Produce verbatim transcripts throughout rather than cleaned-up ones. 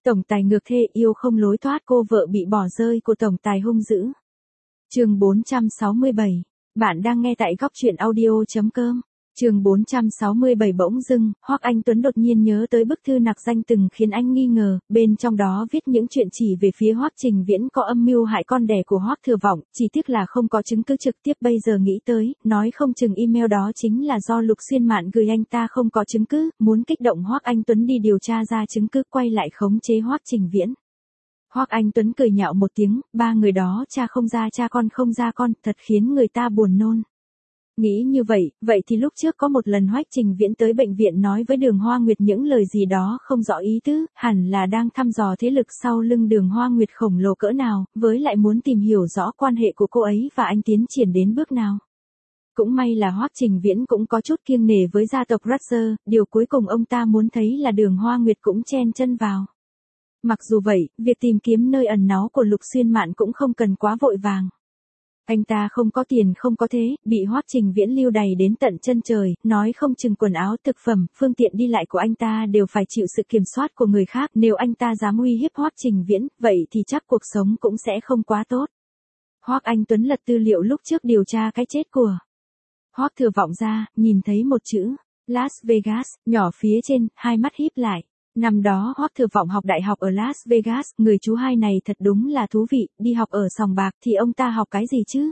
Tổng tài ngược thê yêu không lối thoát, cô vợ bị bỏ rơi của tổng tài hung dữ. Chương bốn trăm sáu mươi bảy. Bạn đang nghe tại góc truyện audio chấm com. Chương bốn trăm sáu mươi bảy. Bỗng dưng, Hoắc Anh Tuấn đột nhiên nhớ tới bức thư nặc danh từng khiến anh nghi ngờ, bên trong đó viết những chuyện chỉ về phía Hoắc Trình Viễn có âm mưu hại con đẻ của Hoắc Thừa Vọng, chỉ tiếc là không có chứng cứ trực tiếp. Bây giờ nghĩ tới, nói không chừng email đó chính là do Lục Xuyên Mạn gửi anh ta, không có chứng cứ, muốn kích động Hoắc Anh Tuấn đi điều tra ra chứng cứ, quay lại khống chế Hoắc Trình Viễn. Hoắc Anh Tuấn cười nhạo một tiếng, ba người đó cha không ra cha, con không ra con, thật khiến người ta buồn nôn. Nghĩ như vậy, vậy thì lúc trước có một lần Hoắc Trình Viễn tới bệnh viện nói với Đường Hoa Nguyệt những lời gì đó không rõ ý tứ, hẳn là đang thăm dò thế lực sau lưng Đường Hoa Nguyệt khổng lồ cỡ nào, với lại muốn tìm hiểu rõ quan hệ của cô ấy và anh tiến triển đến bước nào. Cũng may là Hoắc Trình Viễn cũng có chút kiêng nể với gia tộc Ratzer, điều cuối cùng ông ta muốn thấy là Đường Hoa Nguyệt cũng chen chân vào. Mặc dù vậy, việc tìm kiếm nơi ẩn náu của Lục Xuyên Mạn cũng không cần quá vội vàng. Anh ta không có tiền không có thế, bị Hoắc Trình Viễn lưu đày đến tận chân trời, nói không chừng quần áo, thực phẩm, phương tiện đi lại của anh ta đều phải chịu sự kiểm soát của người khác, nếu anh ta dám uy hiếp Hoắc Trình Viễn, vậy thì chắc cuộc sống cũng sẽ không quá tốt. Hoắc Anh Tuấn lật tư liệu lúc trước điều tra cái chết của Hoắc Thừa Vọng ra, nhìn thấy một chữ Las Vegas nhỏ phía trên, hai mắt híp lại. Năm đó Hoắc Thừa Vọng học đại học ở Las Vegas, người chú hai này thật đúng là thú vị, đi học ở sòng bạc thì ông ta học cái gì chứ?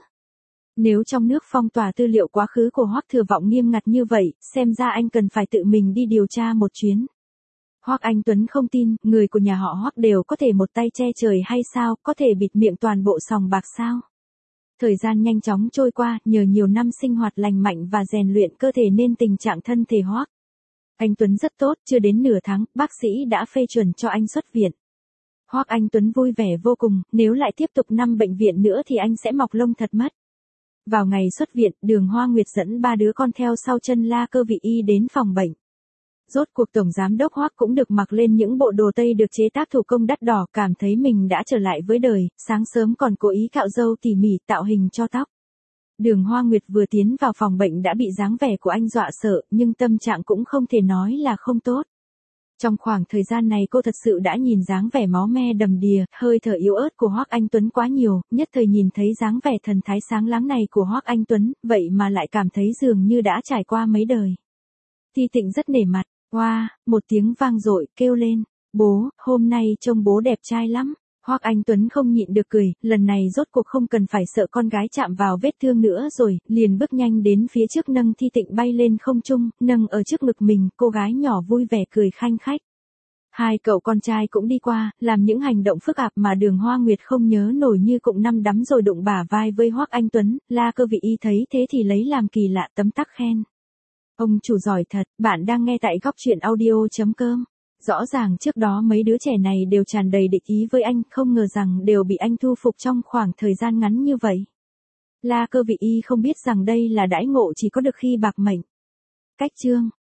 Nếu trong nước phong tỏa tư liệu quá khứ của Hoắc Thừa Vọng nghiêm ngặt như vậy, xem ra anh cần phải tự mình đi điều tra một chuyến. Hoắc Anh Tuấn không tin, người của nhà họ Hoắc đều có thể một tay che trời hay sao, có thể bịt miệng toàn bộ sòng bạc sao? Thời gian nhanh chóng trôi qua, nhờ nhiều năm sinh hoạt lành mạnh và rèn luyện cơ thể nên tình trạng thân thể Hoắc Anh Tuấn rất tốt, chưa đến nửa tháng, bác sĩ đã phê chuẩn cho anh xuất viện. Hoắc Anh Tuấn vui vẻ vô cùng, nếu lại tiếp tục năm bệnh viện nữa thì anh sẽ mọc lông thật mất. Vào ngày xuất viện, Đường Hoa Nguyệt dẫn ba đứa con theo sau chân La Cơ Vị Y đến phòng bệnh. Rốt cuộc tổng giám đốc Hoắc cũng được mặc lên những bộ đồ tây được chế tác thủ công đắt đỏ, cảm thấy mình đã trở lại với đời, sáng sớm còn cố ý cạo râu tỉ mỉ tạo hình cho tóc. Đường Hoa Nguyệt vừa tiến vào phòng bệnh đã bị dáng vẻ của anh dọa sợ, nhưng tâm trạng cũng không thể nói là không tốt. Trong khoảng thời gian này cô thật sự đã nhìn dáng vẻ máu me đầm đìa, hơi thở yếu ớt của Hoắc Anh Tuấn quá nhiều, nhất thời nhìn thấy dáng vẻ thần thái sáng láng này của Hoắc Anh Tuấn, vậy mà lại cảm thấy dường như đã trải qua mấy đời. Thi Tịnh rất nể mặt, oa, wow, một tiếng vang dội, kêu lên, bố, hôm nay trông bố đẹp trai lắm. Hoắc Anh Tuấn không nhịn được cười, lần này rốt cuộc không cần phải sợ con gái chạm vào vết thương nữa rồi, liền bước nhanh đến phía trước nâng Thi Tịnh bay lên không trung, nâng ở trước ngực mình, cô gái nhỏ vui vẻ cười khanh khách. Hai cậu con trai cũng đi qua, làm những hành động phức tạp mà Đường Hoa Nguyệt không nhớ nổi, như cụm năm đấm rồi đụng bả vai với Hoắc Anh Tuấn. La Cơ Vị Y thấy thế thì lấy làm kỳ lạ, tấm tắc khen. Ông chủ giỏi thật, bạn đang nghe tại góc truyện audio chấm com. Rõ ràng trước đó mấy đứa trẻ này đều tràn đầy địch ý với anh, không ngờ rằng đều bị anh thu phục trong khoảng thời gian ngắn như vậy. La Cơ Vị Y không biết rằng đây là đãi ngộ chỉ có được khi bạc mệnh. Cách chương